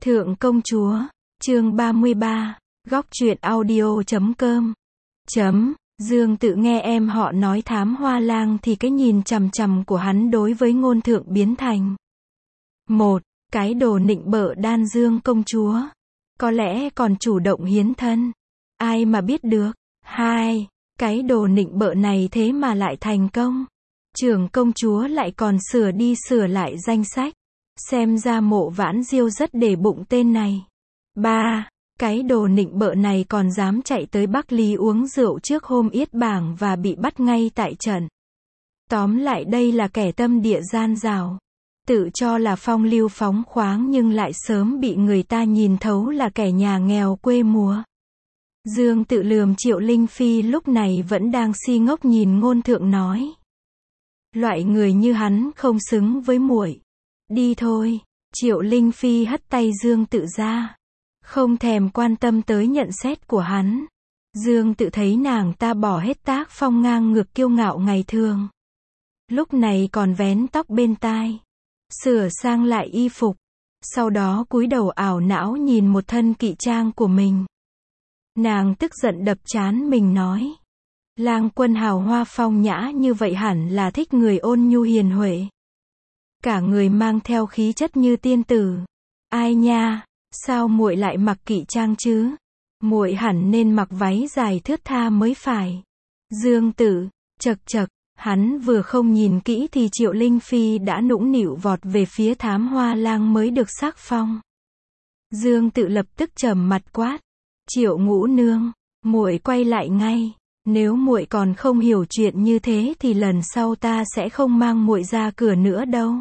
Thượng công chúa, chương 33, góc truyện audio.com. Dương Tự nghe em họ nói Thám Hoa Lang thì cái nhìn chằm chằm của hắn đối với Ngôn Thượng biến thành một cái đồ nịnh bợ đan dương công chúa. Có lẽ còn chủ động hiến thân. Ai mà biết được. 2. Cái đồ nịnh bợ này thế mà lại thành công. Trưởng công chúa lại còn sửa đi sửa lại danh sách. Xem ra Mộ Vãn Diêu rất để bụng tên này. 3. Cái đồ nịnh bợ này còn dám chạy tới Bắc Lý uống rượu trước hôm yết bảng và bị bắt ngay tại trận. Tóm lại đây là kẻ tâm địa gian dảo. Tự cho là phong lưu phóng khoáng nhưng lại sớm bị người ta nhìn thấu là kẻ nhà nghèo quê mùa. Dương Tự lườm Triệu Linh Phi lúc này vẫn đang si ngốc nhìn Ngôn Thượng nói. Loại người như hắn không xứng với muội. Đi thôi. Triệu Linh Phi hất tay Dương Tự ra. Không thèm quan tâm tới nhận xét của hắn. Dương Tự thấy nàng ta bỏ hết tác phong ngang ngược kiêu ngạo ngày thường. Lúc này còn vén tóc bên tai. Sửa sang lại y phục. Sau đó cúi đầu ảo não nhìn một thân kỵ trang của mình. Nàng tức giận đập trán mình nói. Lang quân hào hoa phong nhã như vậy hẳn là thích người ôn nhu hiền huệ. Cả người mang theo khí chất như tiên tử. Ai nha, sao muội lại mặc kỵ trang chứ? Muội hẳn nên mặc váy dài thướt tha mới phải. Dương Tự, chậc chậc, hắn vừa không nhìn kỹ thì Triệu Linh Phi đã nũng nịu vọt về phía Thám Hoa Lang mới được sắc phong. Dương Tự lập tức trầm mặt quát. Triệu Ngũ Nương, muội quay lại ngay. Nếu muội còn không hiểu chuyện như thế thì lần sau ta sẽ không mang muội ra cửa nữa đâu.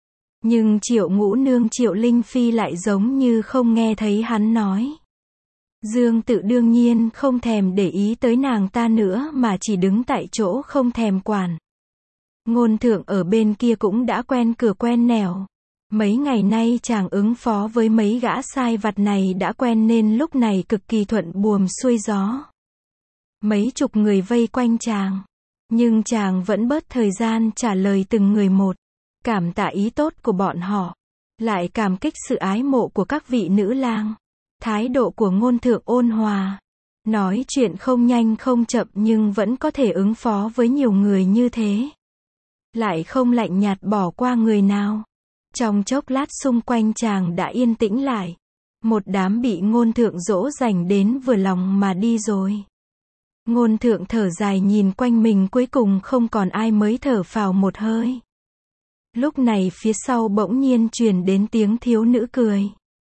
Nhưng Triệu Ngũ Nương Triệu Linh Phi lại giống như không nghe thấy hắn nói. Dương Tự đương nhiên không thèm để ý tới nàng ta nữa mà chỉ đứng tại chỗ không thèm quản. Ngôn Thượng ở bên kia cũng đã quen cửa quen nẻo. Mấy ngày nay chàng ứng phó với mấy gã sai vặt này đã quen nên lúc này cực kỳ thuận buồm xuôi gió. Mấy chục người vây quanh chàng. Nhưng chàng vẫn bớt thời gian trả lời từng người một. Cảm tạ ý tốt của bọn họ. Lại cảm kích sự ái mộ của các vị nữ lang. Thái độ của Ngôn Thượng ôn hòa. Nói chuyện không nhanh không chậm nhưng vẫn có thể ứng phó với nhiều người như thế. Lại không lạnh nhạt bỏ qua người nào. Trong chốc lát xung quanh chàng đã yên tĩnh lại. Một đám bị Ngôn Thượng dỗ dành đến vừa lòng mà đi rồi. Ngôn Thượng thở dài nhìn quanh mình cuối cùng không còn ai mới thở phào một hơi. Lúc này phía sau bỗng nhiên truyền đến tiếng thiếu nữ cười.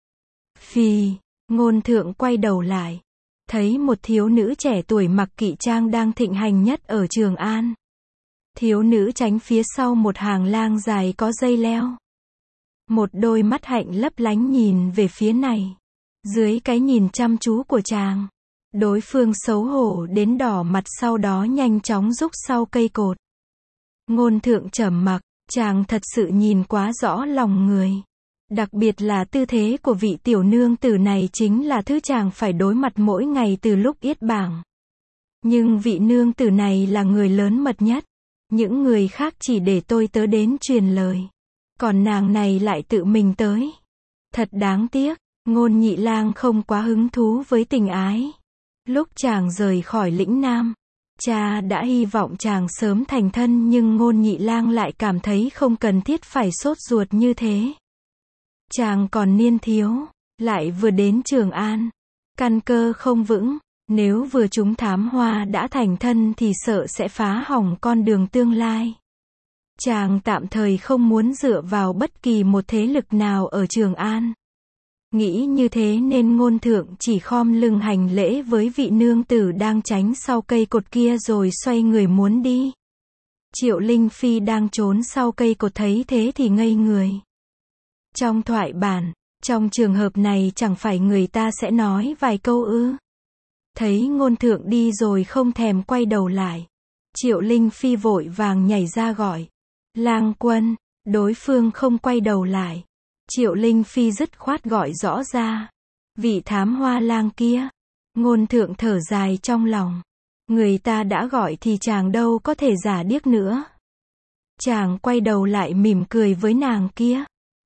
Phì, Ngôn Thượng quay đầu lại. Thấy một thiếu nữ trẻ tuổi mặc kỵ trang đang thịnh hành nhất ở Trường An. Thiếu nữ tránh phía sau một hàng lang dài có dây leo. Một đôi mắt hạnh lấp lánh nhìn về phía này. Dưới cái nhìn chăm chú của chàng. Đối phương xấu hổ đến đỏ mặt sau đó nhanh chóng rúc sau cây cột. Ngôn Thượng trầm mặc, chàng thật sự nhìn quá rõ lòng người. Đặc biệt là tư thế của vị tiểu nương tử này chính là thứ chàng phải đối mặt mỗi ngày từ lúc yết bảng. Nhưng vị nương tử này là người lớn mật nhất. Những người khác chỉ để tôi tớ đến truyền lời. Còn nàng này lại tự mình tới. Thật đáng tiếc, Ngôn Nhị Lang không quá hứng thú với tình ái. Lúc chàng rời khỏi lĩnh Nam, cha đã hy vọng chàng sớm thành thân nhưng Ngôn Nhị Lang lại cảm thấy không cần thiết phải sốt ruột như thế. Chàng còn niên thiếu, lại vừa đến Trường An, căn cơ không vững, nếu vừa trúng thám hoa đã thành thân thì sợ sẽ phá hỏng con đường tương lai. Chàng tạm thời không muốn dựa vào bất kỳ một thế lực nào ở Trường An. Nghĩ như thế nên Ngôn Thượng chỉ khom lưng hành lễ với vị nương tử đang tránh sau cây cột kia rồi xoay người muốn đi. Triệu Linh Phi đang trốn sau cây cột thấy thế thì ngây người. Trong thoại bản, trong trường hợp này chẳng phải người ta sẽ nói vài câu ư? Thấy Ngôn Thượng đi rồi không thèm quay đầu lại. Triệu Linh Phi vội vàng nhảy ra gọi. Lang quân, đối phương không quay đầu lại. Triệu Linh Phi dứt khoát gọi rõ ra. Vị Thám Hoa Lang kia. Ngôn Thượng thở dài trong lòng. Người ta đã gọi thì chàng đâu có thể giả điếc nữa. Chàng quay đầu lại mỉm cười với nàng kia.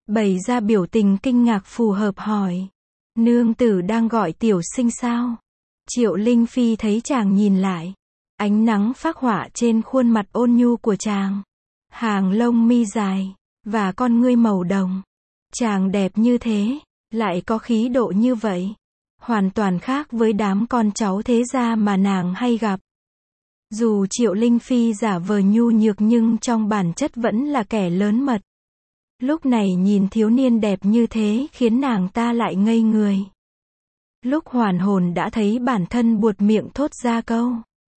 bày ra biểu tình kinh ngạc phù hợp hỏi. Nương tử đang gọi tiểu sinh sao? Triệu Linh Phi thấy chàng nhìn lại. Ánh nắng phác họa trên khuôn mặt ôn nhu của chàng. Hàng lông mi dài, và con ngươi màu đồng. Chàng đẹp như thế, lại có khí độ như vậy. Hoàn toàn khác với đám con cháu thế gia mà nàng hay gặp. Dù Triệu Linh Phi giả vờ nhu nhược nhưng trong bản chất vẫn là kẻ lớn mật. Lúc này nhìn thiếu niên đẹp như thế khiến nàng ta lại ngây người. Lúc hoàn hồn đã thấy bản thân buột miệng thốt ra câu.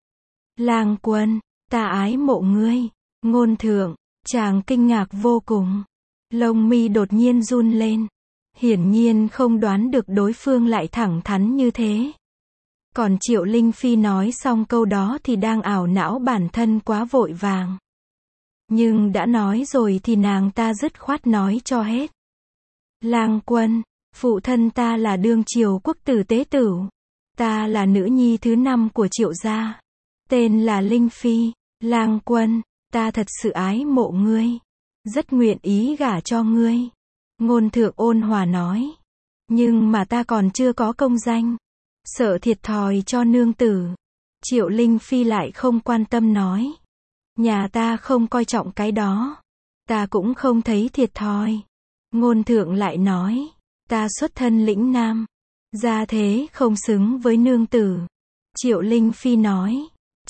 Lang Quân, ta ái mộ ngươi. Ngôn Thượng, chàng kinh ngạc vô cùng. Lông mi đột nhiên run lên. Hiển nhiên không đoán được đối phương lại thẳng thắn như thế. Còn Triệu Linh Phi nói xong câu đó thì đang ảo não bản thân quá vội vàng. Nhưng đã nói rồi thì nàng ta dứt khoát nói cho hết. Lang Quân, phụ thân ta là đương triều quốc tử tế tửu. Ta là nữ nhi thứ 5 của Triệu gia. Tên là Linh Phi. Lang Quân, ta thật sự ái mộ ngươi. Rất nguyện ý gả cho ngươi. Ngôn Thượng ôn hòa nói. Nhưng mà ta còn chưa có công danh. Sợ thiệt thòi cho nương tử. Triệu Linh Phi lại không quan tâm nói. Nhà ta không coi trọng cái đó. Ta cũng không thấy thiệt thòi. Ngôn Thượng lại nói. Ta xuất thân lĩnh nam. Gia thế không xứng với nương tử. Triệu Linh Phi nói.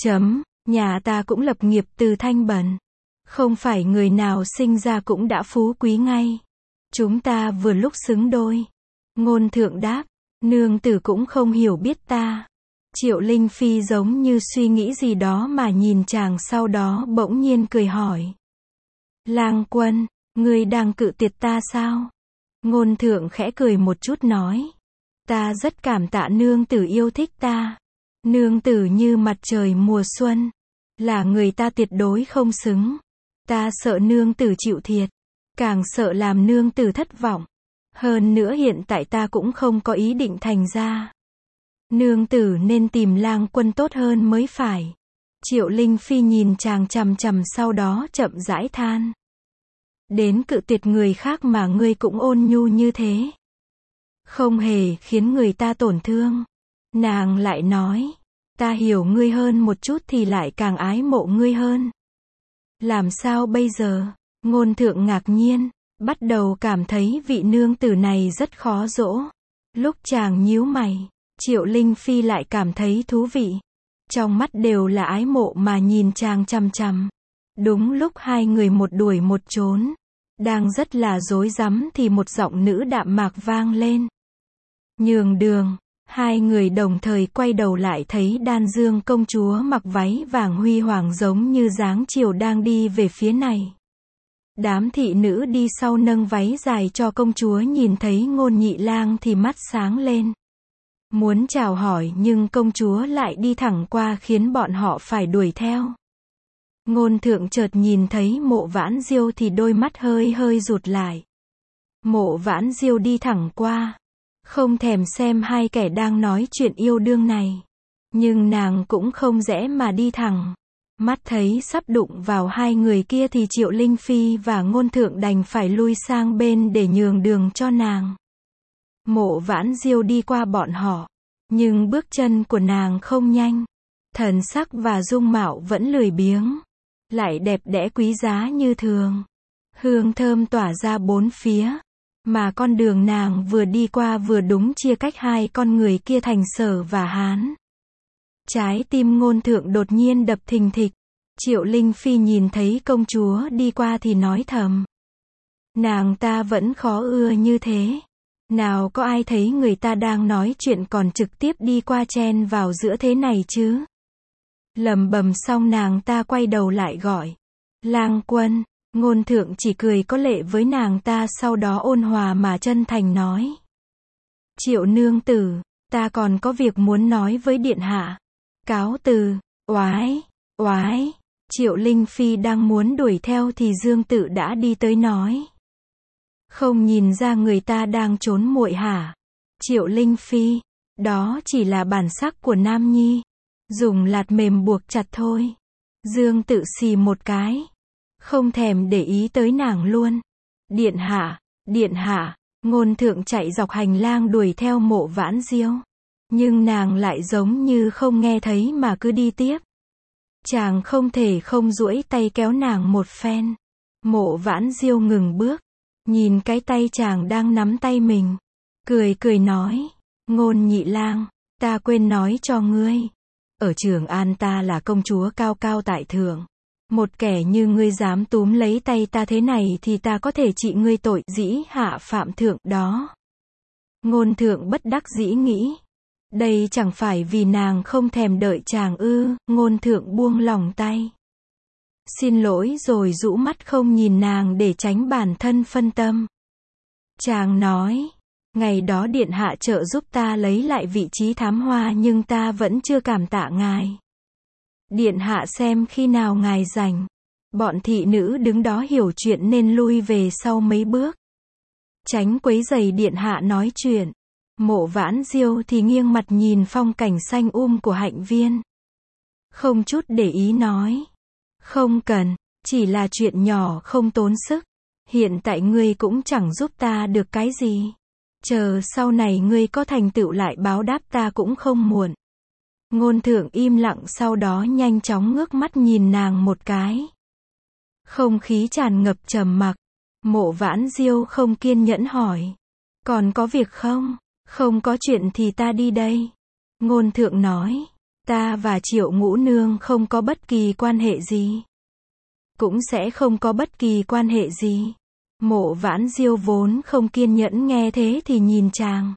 Nhà ta cũng lập nghiệp từ thanh bẩn. Không phải người nào sinh ra cũng đã phú quý ngay. Chúng ta vừa lúc xứng đôi. Ngôn Thượng đáp. Nương tử cũng không hiểu biết ta. Triệu Linh Phi giống như suy nghĩ gì đó mà nhìn chàng, sau đó bỗng nhiên cười hỏi. Lang Quân, ngươi đang cự tuyệt ta sao? Ngôn Thượng khẽ cười một chút nói. Ta rất cảm tạ nương tử yêu thích ta. Nương tử như mặt trời mùa xuân. Là người ta tuyệt đối không xứng. Ta sợ nương tử chịu thiệt. Càng sợ làm nương tử thất vọng. Hơn nữa hiện tại ta cũng không có ý định thành ra. Nương tử nên tìm Lang Quân tốt hơn mới phải. Triệu Linh Phi nhìn chàng chằm chằm, sau đó chậm rãi than. Đến cự tuyệt người khác mà ngươi cũng ôn nhu như thế. Không hề khiến người ta tổn thương. Nàng lại nói. Ta hiểu ngươi hơn một chút thì lại càng ái mộ ngươi hơn. Làm sao bây giờ? Ngôn Thượng ngạc nhiên. Bắt đầu cảm thấy vị nương tử này rất khó dỗ. Lúc chàng nhíu mày, Triệu Linh Phi lại cảm thấy thú vị. Trong mắt đều là ái mộ mà nhìn chàng chằm chằm. Đúng lúc hai người một đuổi một trốn, đang rất là rối rắm thì một giọng nữ đạm mạc vang lên. Nhường đường. Hai người đồng thời quay đầu lại thấy Đan Dương công chúa mặc váy vàng huy hoàng giống như dáng chiều đang đi về phía này. Đám thị nữ đi sau nâng váy dài cho công chúa, nhìn thấy Ngôn Nhị Lang thì mắt sáng lên. Muốn chào hỏi nhưng công chúa lại đi thẳng qua khiến bọn họ phải đuổi theo. Ngôn Thượng chợt nhìn thấy Mộ Vãn Diêu thì đôi mắt hơi hơi rụt lại. Mộ Vãn Diêu đi thẳng qua. Không thèm xem hai kẻ đang nói chuyện yêu đương này. Nhưng nàng cũng không rẽ mà đi thẳng. Mắt thấy sắp đụng vào hai người kia thì Triệu Linh Phi và Ngôn Thượng đành phải lui sang bên để nhường đường cho nàng. Mộ Vãn Diêu đi qua bọn họ. Nhưng bước chân của nàng không nhanh. Thần sắc và dung mạo vẫn lười biếng. Lại đẹp đẽ quý giá như thường. Hương thơm tỏa ra bốn phía. Mà con đường nàng vừa đi qua vừa đúng chia cách hai con người kia thành Sở và Hán. Trái tim Ngôn Thượng đột nhiên đập thình thịch. Triệu Linh Phi nhìn thấy công chúa đi qua thì nói thầm. Nàng ta vẫn khó ưa như thế. Nào có ai thấy người ta đang nói chuyện còn trực tiếp đi qua chen vào giữa thế này chứ? Lẩm bẩm xong nàng ta quay đầu lại gọi. Lang Quân. Ngôn Thượng chỉ cười có lệ với nàng ta, sau đó ôn hòa mà chân thành nói. Triệu nương tử, ta còn có việc muốn nói với điện hạ. Cáo từ. Oái. Triệu Linh Phi đang muốn đuổi theo thì Dương Tự đã đi tới nói. Không nhìn ra người ta đang trốn muội hả? Triệu Linh Phi, đó chỉ là bản sắc của nam nhi. Dùng lạt mềm buộc chặt thôi. Dương Tự xì một cái. Không thèm để ý tới nàng luôn. Điện hạ, Điện hạ, Ngôn Thượng chạy dọc hành lang đuổi theo Mộ Vãn Diêu. Nhưng nàng lại giống như không nghe thấy mà cứ đi tiếp. Chàng không thể không duỗi tay kéo nàng một phen. Mộ Vãn Diêu ngừng bước, nhìn cái tay chàng đang nắm tay mình. Cười cười nói, Ngôn nhị lang, ta quên nói cho ngươi. Ở Trường An ta là công chúa cao cao tại thượng. Một kẻ như ngươi dám túm lấy tay ta thế này thì ta có thể trị ngươi tội dĩ hạ phạm thượng đó. Ngôn Thượng bất đắc dĩ nghĩ. Đây chẳng phải vì nàng không thèm đợi chàng ư, Ngôn Thượng buông lỏng tay. Xin lỗi rồi rũ mắt không nhìn nàng để tránh bản thân phân tâm. Chàng nói, ngày đó điện hạ trợ giúp ta lấy lại vị trí thám hoa nhưng ta vẫn chưa cảm tạ ngài. Điện hạ xem khi nào ngài rảnh. Bọn thị nữ đứng đó hiểu chuyện nên lui về sau mấy bước. Tránh quấy rầy điện hạ nói chuyện. Mộ Vãn Diêu thì nghiêng mặt nhìn phong cảnh xanh của hạnh viên. Không chút để ý nói. Không cần, chỉ là chuyện nhỏ không tốn sức. Hiện tại ngươi cũng chẳng giúp ta được cái gì. Chờ sau này ngươi có thành tựu lại báo đáp ta cũng không muộn. Ngôn Thượng im lặng sau đó nhanh chóng ngước mắt nhìn nàng một cái. Không khí tràn ngập trầm mặc. Mộ Vãn Diêu không kiên nhẫn hỏi. Còn có việc không? Không có chuyện thì ta đi đây. Ngôn Thượng nói. Ta và Triệu Ngũ Nương không có bất kỳ quan hệ gì. Cũng sẽ không có bất kỳ quan hệ gì. Mộ Vãn Diêu vốn không kiên nhẫn nghe thế thì nhìn chàng.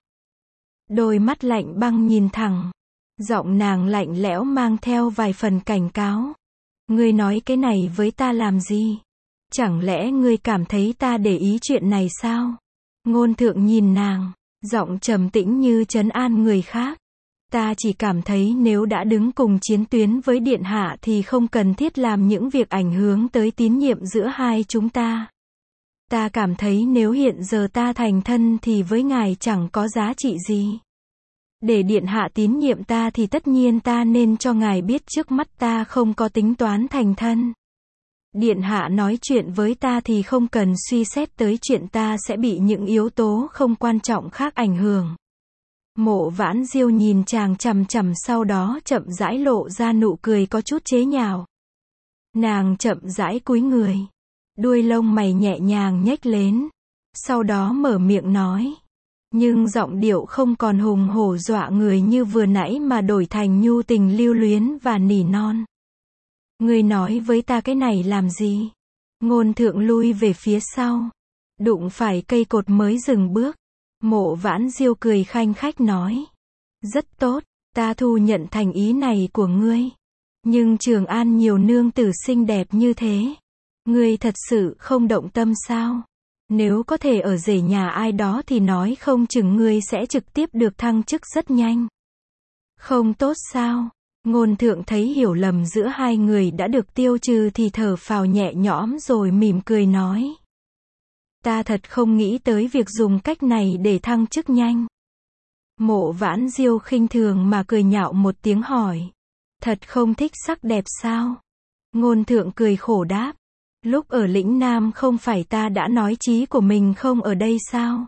Đôi mắt lạnh băng nhìn thẳng. Giọng nàng lạnh lẽo mang theo vài phần cảnh cáo. Ngươi nói cái này với ta làm gì? Chẳng lẽ ngươi cảm thấy ta để ý chuyện này sao? Ngôn Thượng nhìn nàng, giọng trầm tĩnh như trấn an người khác. Ta chỉ cảm thấy nếu đã đứng cùng chiến tuyến với điện hạ thì không cần thiết làm những việc ảnh hưởng tới tín nhiệm giữa hai chúng ta. Ta cảm thấy nếu hiện giờ ta thành thân thì với ngài chẳng có giá trị gì. Để điện hạ tín nhiệm ta thì tất nhiên ta nên cho ngài biết trước mắt ta không có tính toán thành thân. Điện hạ nói chuyện với ta thì không cần suy xét tới chuyện ta sẽ bị những yếu tố không quan trọng khác ảnh hưởng. Mộ Vãn Diêu nhìn chàng chằm chằm sau đó chậm rãi lộ ra nụ cười có chút chế nhạo. Nàng chậm rãi cúi người. Đuôi lông mày nhẹ nhàng nhếch lên. Sau đó mở miệng nói. Nhưng giọng điệu không còn hùng hổ dọa người như vừa nãy mà đổi thành nhu tình lưu luyến và nỉ non. Ngươi nói với ta cái này làm gì? Ngôn Thượng lui về phía sau. Đụng phải cây cột mới dừng bước. Mộ Vãn Diêu cười khanh khách nói. Rất tốt, ta thu nhận thành ý này của ngươi. Nhưng Trường An nhiều nương tử xinh đẹp như thế. Ngươi thật sự không động tâm sao? Nếu có thể ở rể nhà ai đó thì nói không chừng ngươi sẽ trực tiếp được thăng chức rất nhanh. Không tốt sao? Ngôn Thượng thấy hiểu lầm giữa hai người đã được tiêu trừ thì thở phào nhẹ nhõm rồi mỉm cười nói. Ta thật không nghĩ tới việc dùng cách này để thăng chức nhanh. Mộ Vãn Diêu khinh thường mà cười nhạo một tiếng hỏi. Thật không thích sắc đẹp sao? Ngôn Thượng cười khổ đáp. Lúc ở lĩnh Nam không phải ta đã nói chí của mình không ở đây sao?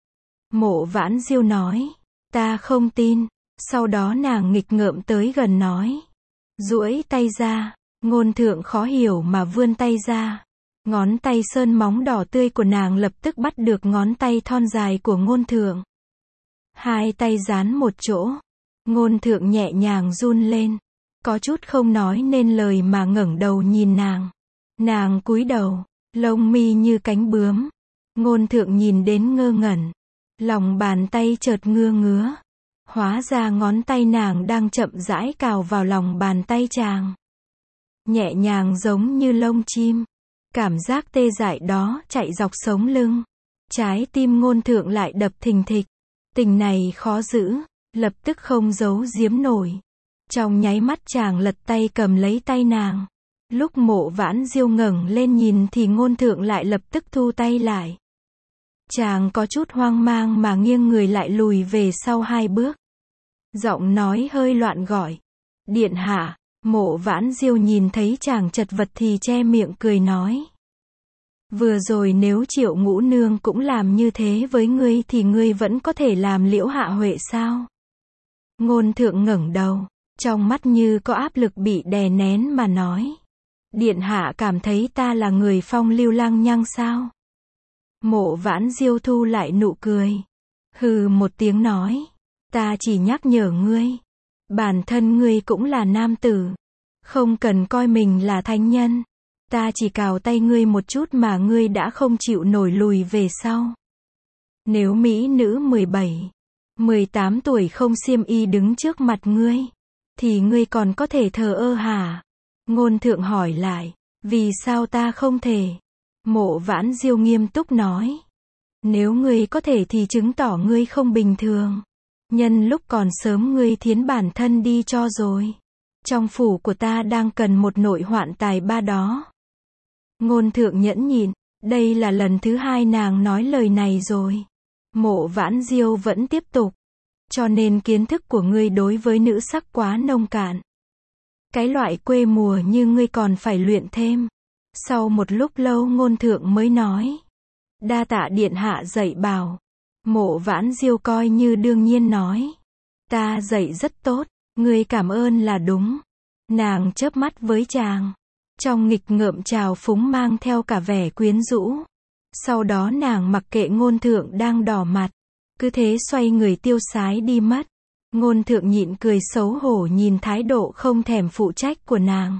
Mộ Vãn Diêu nói. Ta không tin. Sau đó nàng nghịch ngợm tới gần nói. Duỗi tay ra. Ngôn Thượng khó hiểu mà vươn tay ra. Ngón tay sơn móng đỏ tươi của nàng lập tức bắt được ngón tay thon dài của Ngôn Thượng. Hai tay dán một chỗ. Ngôn Thượng nhẹ nhàng run lên. Có chút không nói nên lời mà ngẩng đầu nhìn nàng. Nàng cúi đầu, lông mi như cánh bướm. Ngôn Thượng nhìn đến ngơ ngẩn. Lòng bàn tay chợt ngứa. Hóa ra ngón tay nàng đang chậm rãi cào vào lòng bàn tay chàng. Nhẹ nhàng giống như lông chim. Cảm giác tê dại đó chạy dọc sống lưng. Trái tim Ngôn Thượng lại đập thình thịch. Tình này khó giữ, lập tức không giấu giếm nổi. Trong nháy mắt chàng lật tay cầm lấy tay nàng. Lúc Mộ Vãn Diêu ngẩng lên nhìn thì Ngôn Thượng lại lập tức thu tay lại. Chàng có chút hoang mang mà nghiêng người lại lùi về sau 2 bước. Giọng nói hơi loạn gọi. Điện hạ. Mộ Vãn Diêu nhìn thấy chàng chật vật thì che miệng cười nói. Vừa rồi nếu Triệu Ngũ Nương cũng làm như thế với ngươi thì ngươi vẫn có thể làm Liễu Hạ Huệ sao? Ngôn Thượng ngẩng đầu, trong mắt như có áp lực bị đè nén mà nói. Điện hạ cảm thấy ta là người phong lưu lăng nhăng sao? Mộ Vãn Diêu thu lại nụ cười. Hừ một tiếng nói. Ta chỉ nhắc nhở ngươi. Bản thân ngươi cũng là nam tử. Không cần coi mình là thánh nhân. Ta chỉ cào tay ngươi một chút mà ngươi đã không chịu nổi lùi về sau. Nếu mỹ nữ 17, 18 tuổi không xiêm y đứng trước mặt ngươi, thì ngươi còn có thể thờ ơ hả? Ngôn Thượng hỏi lại, vì sao ta không thể? Mộ Vãn Diêu nghiêm túc nói. Nếu ngươi có thể thì chứng tỏ ngươi không bình thường. Nhân lúc còn sớm ngươi thiến bản thân đi cho rồi. Trong phủ của ta đang cần một nội hoạn tài ba đó. Ngôn Thượng nhẫn nhịn, đây là lần thứ hai nàng nói lời này rồi. Mộ Vãn Diêu vẫn tiếp tục. Cho nên kiến thức của ngươi đối với nữ sắc quá nông cạn. Cái loại quê mùa như ngươi còn phải luyện thêm. Sau một lúc lâu Ngôn Thượng mới nói. Đa tạ điện hạ dạy bảo. Mộ Vãn Diêu coi như đương nhiên nói. Ta dạy rất tốt, ngươi cảm ơn là đúng. Nàng chớp mắt với chàng. Trong nghịch ngợm trào phúng mang theo cả vẻ quyến rũ. Sau đó nàng mặc kệ Ngôn Thượng đang đỏ mặt. Cứ thế xoay người tiêu sái đi mất. Ngôn Thượng nhịn cười xấu hổ nhìn thái độ không thèm phụ trách của nàng.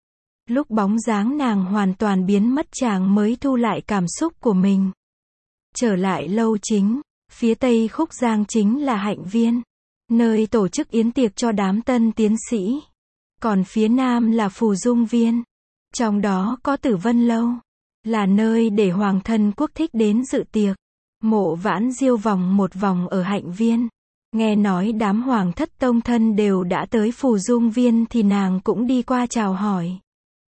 Lúc bóng dáng nàng hoàn toàn biến mất chàng mới thu lại cảm xúc của mình. Trở lại lâu chính, phía tây khúc giang chính là Hạnh Viên, nơi tổ chức yến tiệc cho đám tân tiến sĩ. Còn phía nam là Phù Dung Viên, trong đó có Tử Vân Lâu, là nơi để hoàng thân quốc thích đến dự tiệc. Mộ Vãn Diêu vòng một vòng ở Hạnh Viên. Nghe nói đám hoàng thất tông thân đều đã tới Phù Dung Viên thì nàng cũng đi qua chào hỏi.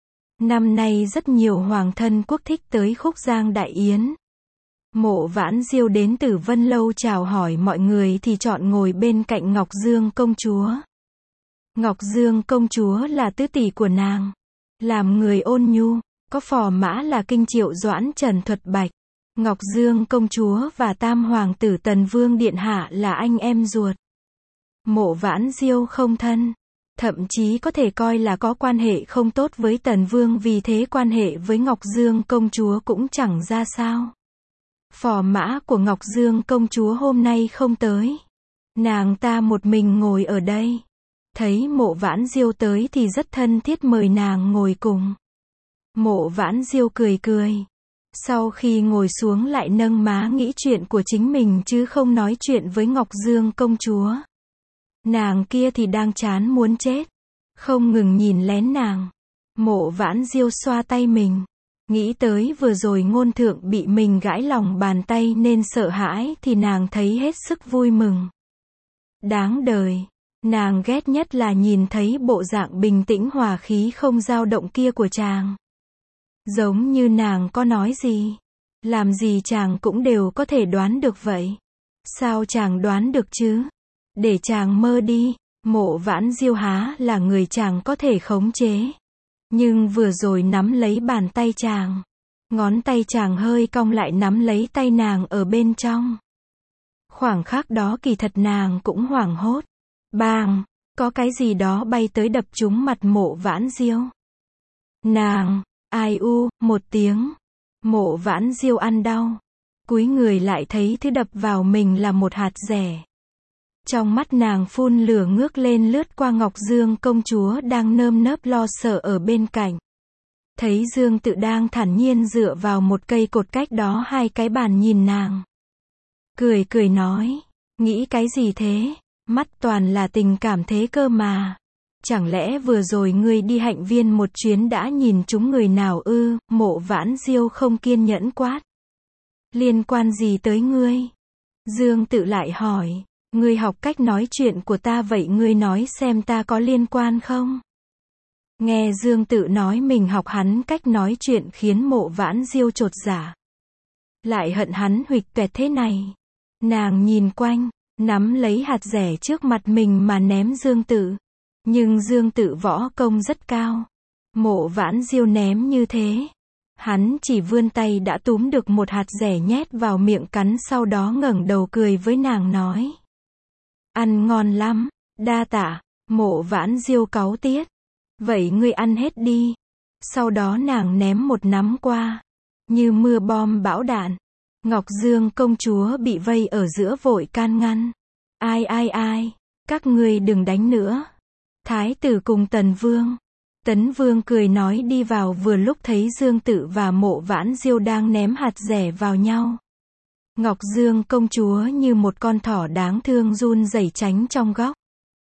Năm nay rất nhiều hoàng thân quốc thích tới Khúc Giang Đại Yến. Mộ Vãn Diêu đến Tử Vân Lâu chào hỏi mọi người thì chọn ngồi bên cạnh Ngọc Dương công chúa. Ngọc Dương công chúa là tứ tỷ của nàng. Làm người ôn nhu, có phò mã là Kinh Triệu Doãn Trần Thuật Bạch. Ngọc Dương công chúa và tam hoàng tử Tần Vương Điện Hạ là anh em ruột. Mộ Vãn Diêu không thân, thậm chí có thể coi là có quan hệ không tốt với Tần Vương, vì thế quan hệ với Ngọc Dương công chúa cũng chẳng ra sao. Phò mã của Ngọc Dương công chúa hôm nay không tới. Nàng ta một mình ngồi ở đây. Thấy Mộ Vãn Diêu tới thì rất thân thiết mời nàng ngồi cùng. Mộ Vãn Diêu cười cười. Sau khi ngồi xuống lại nâng má nghĩ chuyện của chính mình chứ không nói chuyện với Ngọc Dương công chúa. Nàng kia thì đang chán muốn chết, không ngừng nhìn lén nàng. Mộ Vãn Diêu xoa tay mình, nghĩ tới vừa rồi Ngôn Thượng bị mình gãi lòng bàn tay nên sợ hãi thì nàng thấy hết sức vui mừng. Đáng đời, nàng ghét nhất là nhìn thấy bộ dạng bình tĩnh hòa khí không dao động kia của chàng. Giống như nàng có nói gì, làm gì chàng cũng đều có thể đoán được vậy. Sao chàng đoán được chứ? Để chàng mơ đi. Mộ Vãn Diêu há là người chàng có thể khống chế. Nhưng vừa rồi nắm lấy bàn tay chàng, ngón tay chàng hơi cong lại nắm lấy tay nàng ở bên trong. Khoảng khắc đó kỳ thật nàng cũng hoảng hốt. Bang! Có cái gì đó bay tới đập trúng mặt Mộ Vãn Diêu. Nàng! Ai u, một tiếng. Mộ Vãn Diêu ăn đau. Cúi người lại thấy thứ đập vào mình là một hạt dẻ. Trong mắt nàng phun lửa ngước lên lướt qua Ngọc Dương công chúa đang nơm nớp lo sợ ở bên cạnh. Thấy Dương Tự đang thản nhiên dựa vào một cây cột cách đó hai cái bàn nhìn nàng. Cười cười nói, nghĩ cái gì thế, mắt toàn là tình cảm thế cơ mà. Chẳng lẽ vừa rồi ngươi đi Hạnh Viên một chuyến đã nhìn chúng người nào ư? Mộ Vãn Diêu không kiên nhẫn quát. Liên quan gì tới ngươi? Dương Tự lại hỏi, ngươi học cách nói chuyện của ta vậy ngươi nói xem ta có liên quan không? Nghe Dương Tự nói mình học hắn cách nói chuyện khiến Mộ Vãn Diêu chột dạ. Lại hận hắn huỵch toẹt thế này. Nàng nhìn quanh, nắm lấy hạt dẻ trước mặt mình mà ném Dương Tự. Nhưng Dương Tự võ công rất cao. Mộ Vãn Diêu ném như thế, Hắn chỉ vươn tay đã túm được một hạt dẻ nhét vào miệng cắn, sau đó ngẩng đầu cười với nàng nói. Ăn ngon lắm, đa tạ. Mộ Vãn Diêu cáu tiết. Vậy ngươi ăn hết đi. Sau đó nàng ném một nắm qua. Như mưa bom bão đạn. Ngọc Dương công chúa bị vây ở giữa vội can ngăn. Ai, các ngươi đừng đánh nữa. Thái tử cùng Tần Vương. Tấn Vương cười nói đi vào vừa lúc thấy Dương Tự và Mộ Vãn Diêu đang ném hạt dẻ vào nhau. Ngọc Dương công chúa như một con thỏ đáng thương run rẩy tránh trong góc.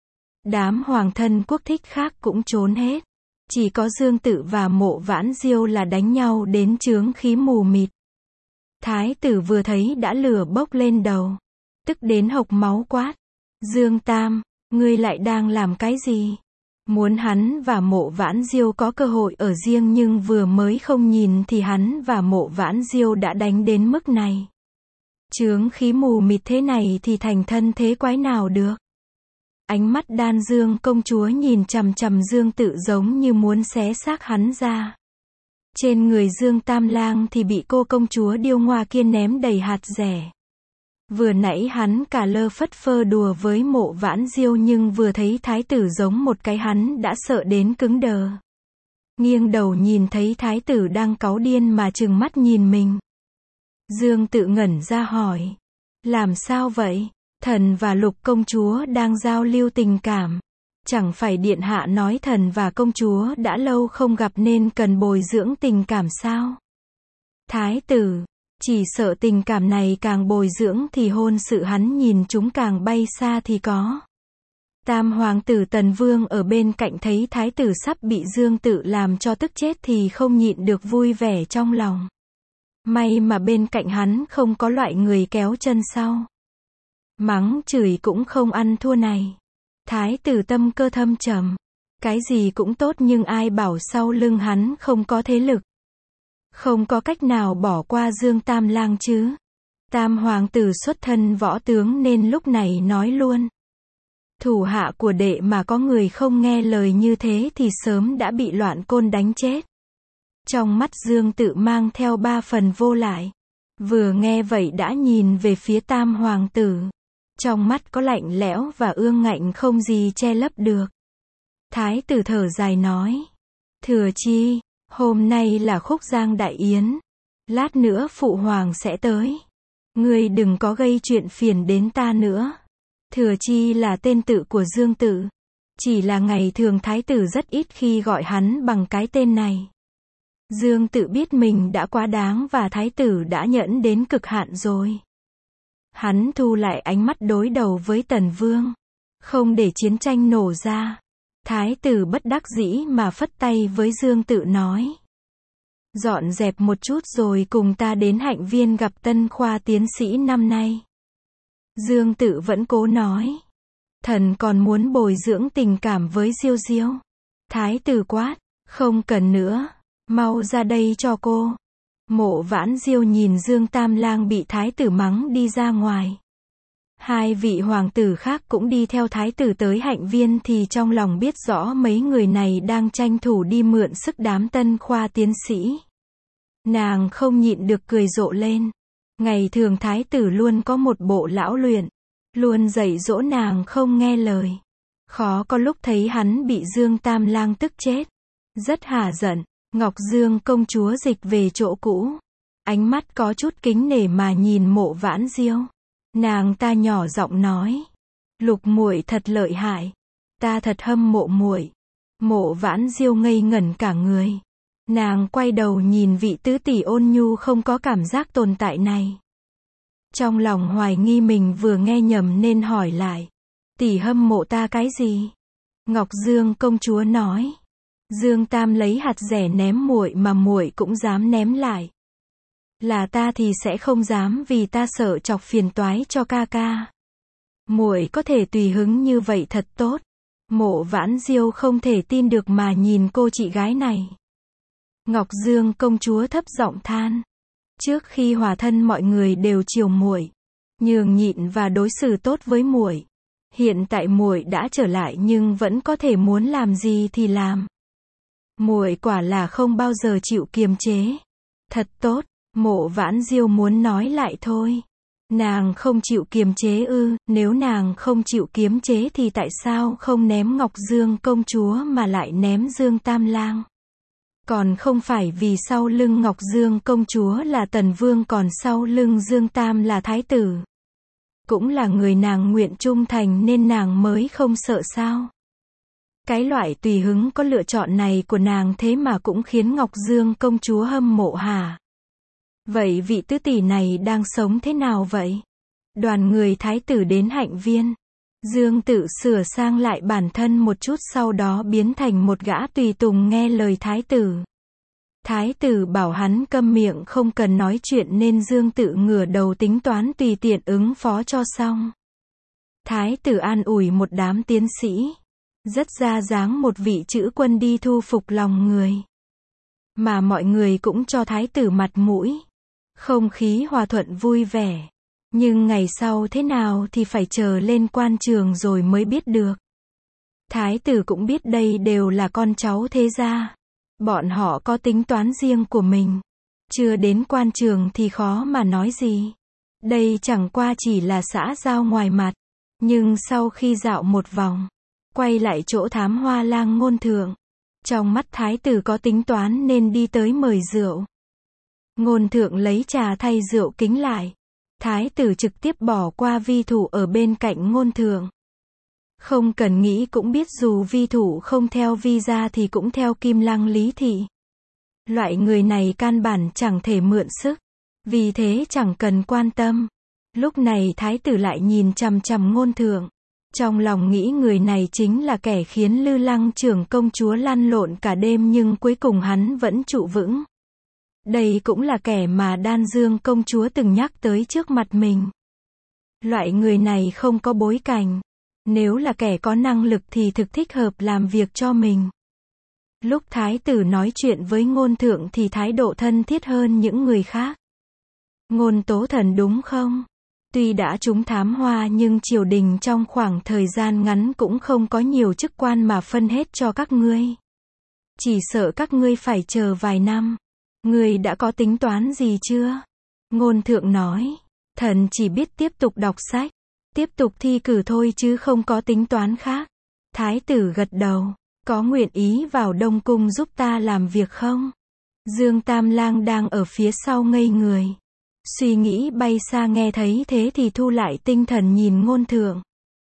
Đám hoàng thân quốc thích khác cũng trốn hết. Chỉ có Dương Tự và Mộ Vãn Diêu là đánh nhau đến chướng khí mù mịt. Thái tử vừa thấy đã lửa bốc lên đầu. Tức đến hộc máu quát. Dương Tam, ngươi lại đang làm cái gì? Muốn hắn và Mộ Vãn Diêu có cơ hội ở riêng, nhưng vừa mới không nhìn thì hắn và Mộ Vãn Diêu đã đánh đến mức này. Chướng khí mù mịt thế này thì thành thân thế quái nào được. Ánh mắt Đan Dương công chúa nhìn chằm chằm Dương Tự giống như muốn xé xác hắn ra. Trên người Dương Tam Lang thì bị cô công chúa điêu ngoa kia ném đầy hạt dẻ. Vừa nãy hắn cả lơ phất phơ đùa với Mộ Vãn Diêu, nhưng vừa thấy thái tử giống một cái hắn đã sợ đến cứng đờ. Nghiêng đầu nhìn thấy thái tử đang cáu điên mà trừng mắt nhìn mình. Dương Tự ngẩn ra hỏi. Làm sao vậy? Thần và Lục công chúa đang giao lưu tình cảm. Chẳng phải điện hạ nói thần và công chúa đã lâu không gặp nên cần bồi dưỡng tình cảm sao? Thái tử, chỉ sợ tình cảm này càng bồi dưỡng thì hôn sự hắn nhìn chúng càng bay xa thì có. Tam hoàng tử Tần Vương ở bên cạnh thấy thái tử sắp bị Dương Tự làm cho tức chết thì không nhịn được vui vẻ trong lòng. May mà bên cạnh hắn không có loại người kéo chân sau. Mắng chửi cũng không ăn thua này. Thái tử tâm cơ thâm trầm. Cái gì cũng tốt nhưng ai bảo sau lưng hắn không có thế lực. Không có cách nào bỏ qua Dương Tam Lang chứ. Tam hoàng tử xuất thân võ tướng nên lúc này nói luôn. Thủ hạ của đệ mà có người không nghe lời như thế thì sớm đã bị Loạn Côn đánh chết. Trong mắt Dương Tự mang theo 3 phần vô lại. Vừa nghe vậy đã nhìn về phía Tam hoàng tử. Trong mắt có lạnh lẽo và ương ngạnh không gì che lấp được. Thái tử thở dài nói. Thừa Chi, hôm nay là Khúc Giang đại yến. Lát nữa phụ hoàng sẽ tới. Ngươi đừng có gây chuyện phiền đến ta nữa. Thừa Chi là tên tự của Dương Tự. Chỉ là ngày thường thái tử rất ít khi gọi hắn bằng cái tên này. Dương Tự biết mình đã quá đáng và thái tử đã nhẫn đến cực hạn rồi. Hắn thu lại ánh mắt đối đầu với Tần Vương. Không để chiến tranh nổ ra. Thái tử bất đắc dĩ mà phất tay với Dương Tự nói. Dọn dẹp một chút rồi cùng ta đến Hạnh Viên gặp tân khoa tiến sĩ năm nay. Dương Tự vẫn cố nói. Thần còn muốn bồi dưỡng tình cảm với Diêu Diêu. Thái tử quát. Không cần nữa. Mau ra đây cho cô. Mộ Vãn Diêu nhìn Dương Tam Lang bị thái tử mắng đi ra ngoài. 2 vị hoàng tử khác cũng đi theo thái tử tới Hạnh Viên thì trong lòng biết rõ mấy người này đang tranh thủ đi mượn sức đám tân khoa tiến sĩ. Nàng không nhịn được cười rộ lên. Ngày thường thái tử luôn có một bộ lão luyện. Luôn dạy dỗ nàng không nghe lời. Khó có lúc thấy hắn bị Dương Tam Lang tức chết. Rất hả giận. Ngọc Dương công chúa dịch về chỗ cũ. Ánh mắt có chút kính nể mà nhìn Mộ Vãn Diêu. Nàng ta nhỏ giọng nói. Lục muội thật lợi hại. Ta thật hâm mộ muội. Mộ Vãn Diêu ngây ngẩn cả người. Nàng quay đầu nhìn vị tứ tỷ ôn nhu không có cảm giác tồn tại này. Trong lòng hoài nghi mình vừa nghe nhầm nên hỏi lại. Tỷ hâm mộ ta cái gì? Ngọc Dương công chúa nói. Dương Tam lấy hạt dẻ ném muội mà muội cũng dám ném lại. Là ta thì sẽ không dám vì ta sợ chọc phiền toái cho ca ca. Muội có thể tùy hứng như vậy thật tốt. Mộ Vãn Diêu không thể tin được mà nhìn cô chị gái này. Ngọc Dương công chúa thấp giọng than. Trước khi hòa thân mọi người đều chiều muội, nhường nhịn và đối xử tốt với muội. Hiện tại muội đã trở lại nhưng vẫn có thể muốn làm gì thì làm. Muội quả là không bao giờ chịu kiềm chế. Thật tốt, Mộ Vãn Diêu muốn nói lại thôi. Nàng không chịu kiềm chế ư, nếu nàng không chịu kiềm chế thì tại sao không ném Ngọc Dương công chúa mà lại ném Dương Tam Lang? Còn không phải vì sau lưng Ngọc Dương công chúa là Tần Vương còn sau lưng Dương Tam là Thái tử. Cũng là người nàng nguyện trung thành nên nàng mới không sợ sao? Cái loại tùy hứng có lựa chọn này của nàng thế mà cũng khiến Ngọc Dương công chúa hâm mộ hả? Vậy vị tứ tỷ này đang sống thế nào vậy? Đoàn người thái tử đến hạnh viên. Dương Tự sửa sang lại bản thân một chút sau đó biến thành một gã tùy tùng nghe lời thái tử. Thái tử bảo hắn câm miệng không cần nói chuyện nên Dương Tự ngửa đầu tính toán tùy tiện ứng phó cho xong. Thái tử an ủi một đám tiến sĩ. Rất ra dáng một vị chữ quân đi thu phục lòng người. Mà mọi người cũng cho thái tử mặt mũi. Không khí hòa thuận vui vẻ. Nhưng ngày sau thế nào thì phải chờ lên quan trường rồi mới biết được. Thái tử cũng biết đây đều là con cháu thế gia. Bọn họ có tính toán riêng của mình. Chưa đến quan trường thì khó mà nói gì. Đây chẳng qua chỉ là xã giao ngoài mặt. Nhưng sau khi dạo một vòng, quay lại chỗ Thám Hoa Lang Ngôn Thượng. Trong mắt thái tử có tính toán nên đi tới mời rượu. Ngôn Thượng lấy trà thay rượu kính lại. Thái tử trực tiếp bỏ qua vi thủ ở bên cạnh Ngôn Thượng. Không cần nghĩ cũng biết dù vi thủ không theo vi gia thì cũng theo Kim Lăng Lý Thị. Loại người này căn bản chẳng thể mượn sức. Vì thế chẳng cần quan tâm. Lúc này thái tử lại nhìn chằm chằm Ngôn Thượng. Trong lòng nghĩ người này chính là kẻ khiến Lư Lăng trưởng công chúa lăn lộn cả đêm nhưng cuối cùng hắn vẫn trụ vững. Đây cũng là kẻ mà Đan Dương công chúa từng nhắc tới trước mặt mình. Loại người này không có bối cảnh. Nếu là kẻ có năng lực thì thực thích hợp làm việc cho mình. Lúc thái tử nói chuyện với Ngôn Thượng thì thái độ thân thiết hơn những người khác. Ngôn Tố Thần đúng không? Tuy đã trúng thám hoa nhưng triều đình trong khoảng thời gian ngắn cũng không có nhiều chức quan mà phân hết cho các ngươi. Chỉ sợ các ngươi phải chờ vài năm. Ngươi đã có tính toán gì chưa? Ngôn Thượng nói, thần chỉ biết tiếp tục đọc sách, tiếp tục thi cử thôi chứ không có tính toán khác. Thái tử gật đầu, có nguyện ý vào Đông Cung giúp ta làm việc không? Dương Tam Lang đang ở phía sau ngây người. Suy nghĩ bay xa nghe thấy thế thì thu lại tinh thần nhìn Ngôn Thượng.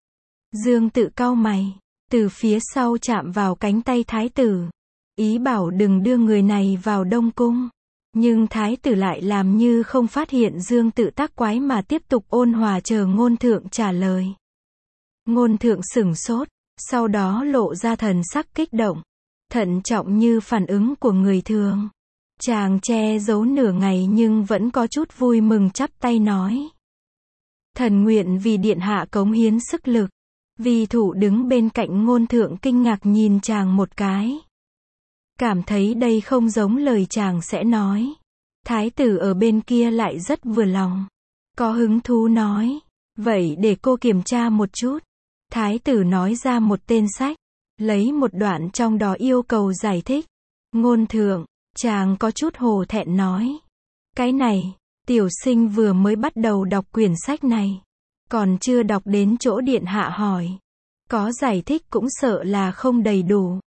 Dương Tự cau mày, từ phía sau chạm vào cánh tay thái tử. Ý bảo đừng đưa người này vào Đông Cung. Nhưng thái tử lại làm như không phát hiện Dương Tự tác quái mà tiếp tục ôn hòa chờ Ngôn Thượng trả lời. Ngôn Thượng sửng sốt, sau đó lộ ra thần sắc kích động, thận trọng như phản ứng của người thường. Chàng che giấu nửa ngày nhưng vẫn có chút vui mừng chắp tay nói. Thần nguyện vì điện hạ cống hiến sức lực. Vi thủ đứng bên cạnh Ngôn Thượng kinh ngạc nhìn chàng một cái. Cảm thấy đây không giống lời chàng sẽ nói. Thái tử ở bên kia lại rất vừa lòng. Có hứng thú nói. Vậy để cô kiểm tra một chút. Thái tử nói ra một tên sách. Lấy một đoạn trong đó yêu cầu giải thích. Ngôn Thượng, chàng có chút hổ thẹn nói. Cái này, tiểu sinh vừa mới bắt đầu đọc quyển sách này. Còn chưa đọc đến chỗ điện hạ hỏi. Có giải thích cũng sợ là không đầy đủ.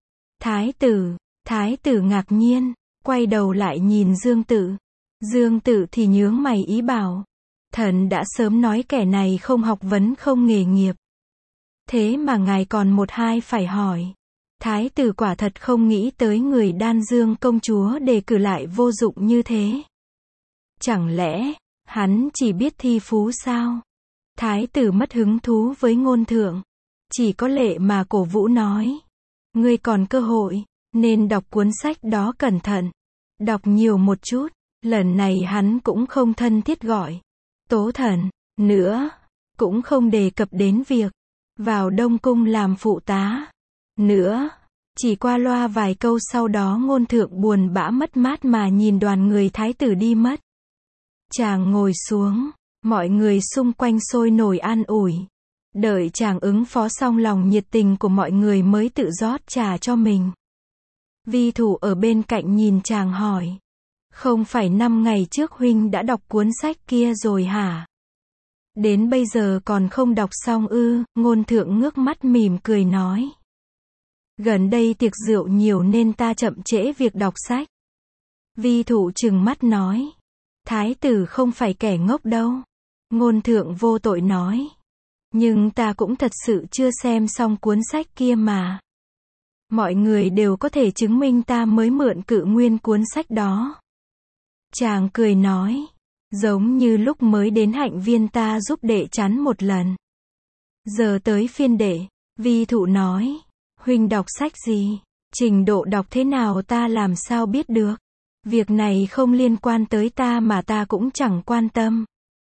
Thái tử ngạc nhiên, quay đầu lại nhìn Dương Tự. Dương Tự thì nhướng mày ý bảo. Thần đã sớm nói kẻ này không học vấn không nghề nghiệp. Thế mà ngài còn một hai phải hỏi. Thái tử quả thật không nghĩ tới người Đan Dương công chúa đề cử lại vô dụng như thế. Chẳng lẽ, hắn chỉ biết thi phú sao? Thái tử mất hứng thú với Ngôn Thượng. Chỉ có lệ mà cổ vũ nói. Ngươi còn cơ hội, nên đọc cuốn sách đó cẩn thận. Đọc nhiều một chút. Lần này hắn cũng không thân thiết gọi Tố Thần nữa. Cũng không đề cập đến việc vào Đông Cung làm phụ tá nữa. Chỉ qua loa vài câu sau đó Ngôn Thượng buồn bã mất mát mà nhìn đoàn người thái tử đi mất. Chàng ngồi xuống. Mọi người xung quanh sôi nổi an ủi. Đợi chàng ứng phó xong lòng nhiệt tình của mọi người mới tự rót trà cho mình. Vi thủ ở bên cạnh nhìn chàng hỏi. Không phải 5 ngày trước huynh đã đọc cuốn sách kia rồi hả? Đến bây giờ còn không đọc xong ư? Ngôn Thượng ngước mắt mỉm cười nói. Gần đây tiệc rượu nhiều nên ta chậm trễ việc đọc sách. Vi Thụ trừng mắt nói. Thái tử không phải kẻ ngốc đâu. Ngôn Thượng vô tội nói. Nhưng ta cũng thật sự chưa xem xong cuốn sách kia mà. Mọi người đều có thể chứng minh ta mới mượn cự nguyên cuốn sách đó. Chàng cười nói. Giống như lúc mới đến Hạnh Viên ta giúp đệ chắn một lần. Giờ tới phiên đệ. Vi Thụ nói. Huynh đọc sách gì? Trình độ đọc thế nào ta làm sao biết được? Việc này không liên quan tới ta mà ta cũng chẳng quan tâm.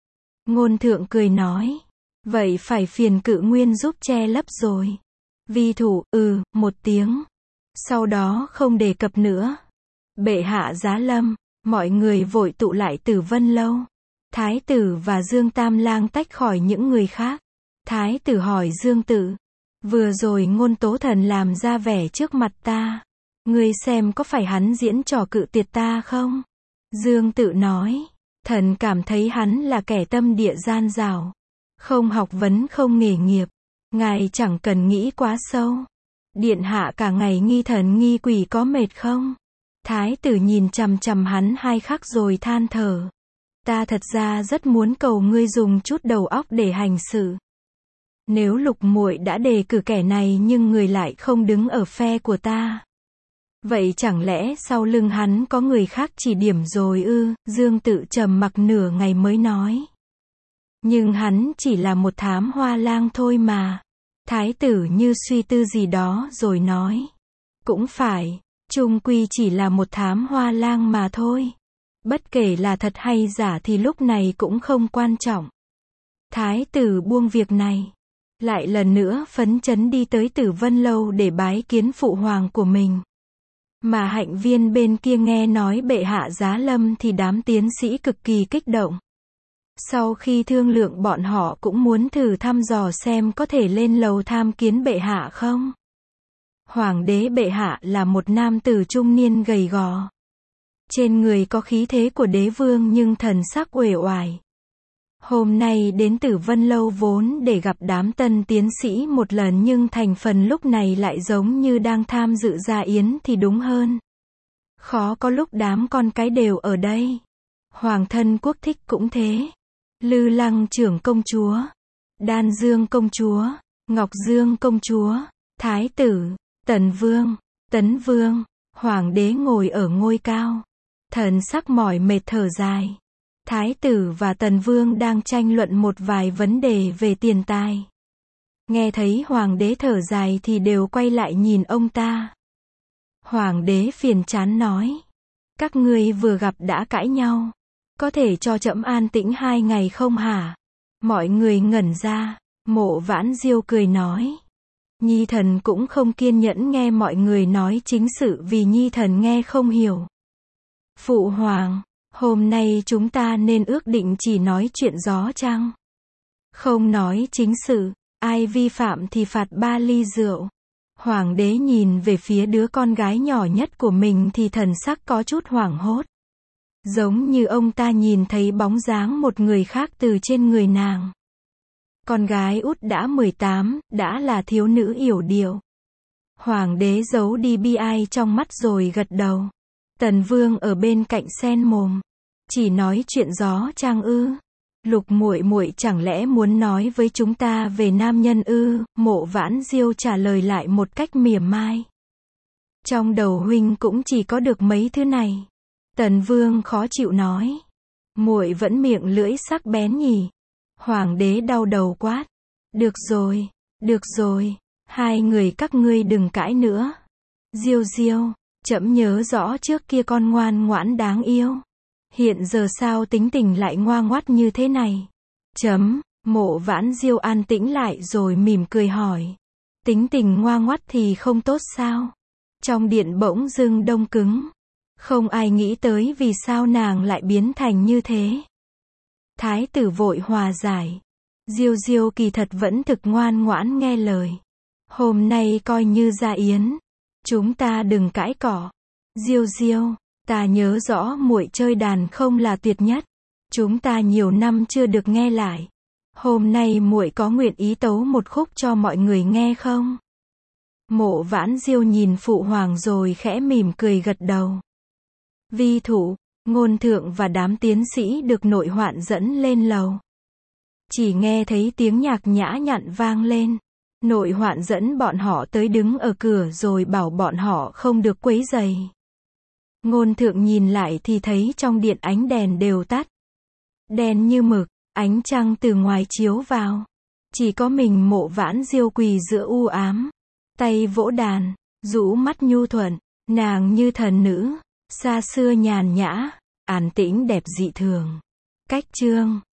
Ngôn Thượng cười nói. Vậy phải phiền cự nguyên giúp che lấp rồi. Vi Thụ, một tiếng. Sau đó không đề cập nữa. Bệ hạ giá lâm, mọi người vội tụ lại Tử Vân Lâu. Thái tử và Dương Tam Lang tách khỏi những người khác. Thái tử hỏi Dương Tự. Vừa rồi Ngôn Tố Thần làm ra vẻ trước mặt ta. Ngươi xem có phải hắn diễn trò cự tuyệt ta không? Dương Tự nói. Thần cảm thấy hắn là kẻ tâm địa gian dảo. Không học vấn không nghề nghiệp. Ngài chẳng cần nghĩ quá sâu. Điện hạ cả ngày nghi thần nghi quỷ có mệt không? Thái tử nhìn chằm chằm hắn 2 khắc rồi than thở. Ta thật ra rất muốn cầu ngươi dùng chút đầu óc để hành sự. Nếu Lục muội đã đề cử kẻ này nhưng người lại không đứng ở phe của ta. Vậy chẳng lẽ sau lưng hắn có người khác chỉ điểm rồi ư? Dương Tự trầm mặc nửa ngày mới nói. Nhưng hắn chỉ là một thám hoa lang thôi mà. Thái tử như suy tư gì đó rồi nói. Cũng phải, chung quy chỉ là một thám hoa lang mà thôi. Bất kể là thật hay giả thì lúc này cũng không quan trọng. Thái tử buông việc này. Lại lần nữa phấn chấn đi tới Tử Vân Lâu để bái kiến phụ hoàng của mình. Mà Hạnh Viên bên kia nghe nói bệ hạ giá lâm thì đám tiến sĩ cực kỳ kích động. Sau khi thương lượng bọn họ cũng muốn thử thăm dò xem có thể lên lầu tham kiến bệ hạ không. Hoàng đế bệ hạ là một nam tử trung niên gầy gò. Trên người có khí thế của đế vương nhưng thần sắc uể oải. Hôm nay đến Tử Vân Lâu vốn để gặp đám tân tiến sĩ một lần nhưng thành phần lúc này lại giống như đang tham dự gia yến thì đúng hơn. Khó có lúc đám con cái đều ở đây. Hoàng thân quốc thích cũng thế. Lư Lăng trưởng công chúa, Đan Dương công chúa, Ngọc Dương công chúa, Thái tử, Tần Vương, Tấn Vương, Hoàng đế ngồi ở ngôi cao. Thần sắc mỏi mệt thở dài. Thái tử và Tần Vương đang tranh luận một vài vấn đề về tiền tài. Nghe thấy Hoàng đế thở dài thì đều quay lại nhìn ông ta. Hoàng đế phiền chán nói. Các ngươi vừa gặp đã cãi nhau. Có thể cho trẫm an tĩnh 2 ngày không hả? Mọi người ngẩn ra. Mộ Vãn Diêu cười nói. Nhi thần cũng không kiên nhẫn nghe mọi người nói chính sự vì Nhi thần nghe không hiểu. Phụ hoàng, hôm nay chúng ta nên ước định chỉ nói chuyện gió chăng? Không nói chính sự, ai vi phạm thì phạt 3 ly rượu. Hoàng đế nhìn về phía đứa con gái nhỏ nhất của mình thì thần sắc có chút hoảng hốt. Giống như ông ta nhìn thấy bóng dáng một người khác từ trên người nàng. Con gái út đã 18, đã là thiếu nữ yểu điệu. Hoàng đế giấu đi bi ai trong mắt rồi gật đầu. Tần Vương ở bên cạnh sen mồm. Chỉ nói chuyện gió chang ư? Lục muội muội chẳng lẽ muốn nói với chúng ta về nam nhân ư? Mộ Vãn Diêu trả lời lại một cách mỉa mai. Trong đầu huynh cũng chỉ có được mấy thứ này. Tần Vương khó chịu nói. Muội vẫn miệng lưỡi sắc bén nhỉ? Hoàng đế đau đầu quát. Được rồi, 2 người các ngươi đừng cãi nữa. Diêu Diêu, trẫm nhớ rõ trước kia con ngoan ngoãn đáng yêu. Hiện giờ sao tính tình lại ngoa ngoắt như thế này? Mộ Vãn Diêu an tĩnh lại rồi mỉm cười hỏi. Tính tình ngoa ngoắt thì không tốt sao? Trong điện bỗng dưng đông cứng. Không ai nghĩ tới vì sao nàng lại biến thành như thế. Thái tử vội hòa giải. Diêu Diêu kỳ thật vẫn thực ngoan ngoãn nghe lời. Hôm nay coi như gia yến. Chúng ta đừng cãi cọ. Diêu Diêu, Ta nhớ rõ muội chơi đàn không là tuyệt nhất. Chúng ta nhiều năm chưa được nghe lại. Hôm nay muội có nguyện ý tấu một khúc cho mọi người nghe không? Mộ Vãn Diêu nhìn phụ hoàng rồi khẽ mỉm cười gật đầu. Vi thủ, Ngôn Thượng và đám tiến sĩ được nội hoạn dẫn lên lầu. Chỉ nghe thấy tiếng nhạc nhã nhặn vang lên. Nội hoạn dẫn bọn họ tới đứng ở cửa rồi bảo bọn họ không được quấy rầy. Ngôn Thượng nhìn lại thì thấy trong điện ánh đèn đều tắt. Đen như mực, ánh trăng từ ngoài chiếu vào. Chỉ có mình Mộ Vãn Diêu quỳ giữa u ám. Tay vỗ đàn, rũ mắt nhu thuận, nàng như thần nữ, xa xưa nhàn nhã, an tĩnh đẹp dị thường. Cách chương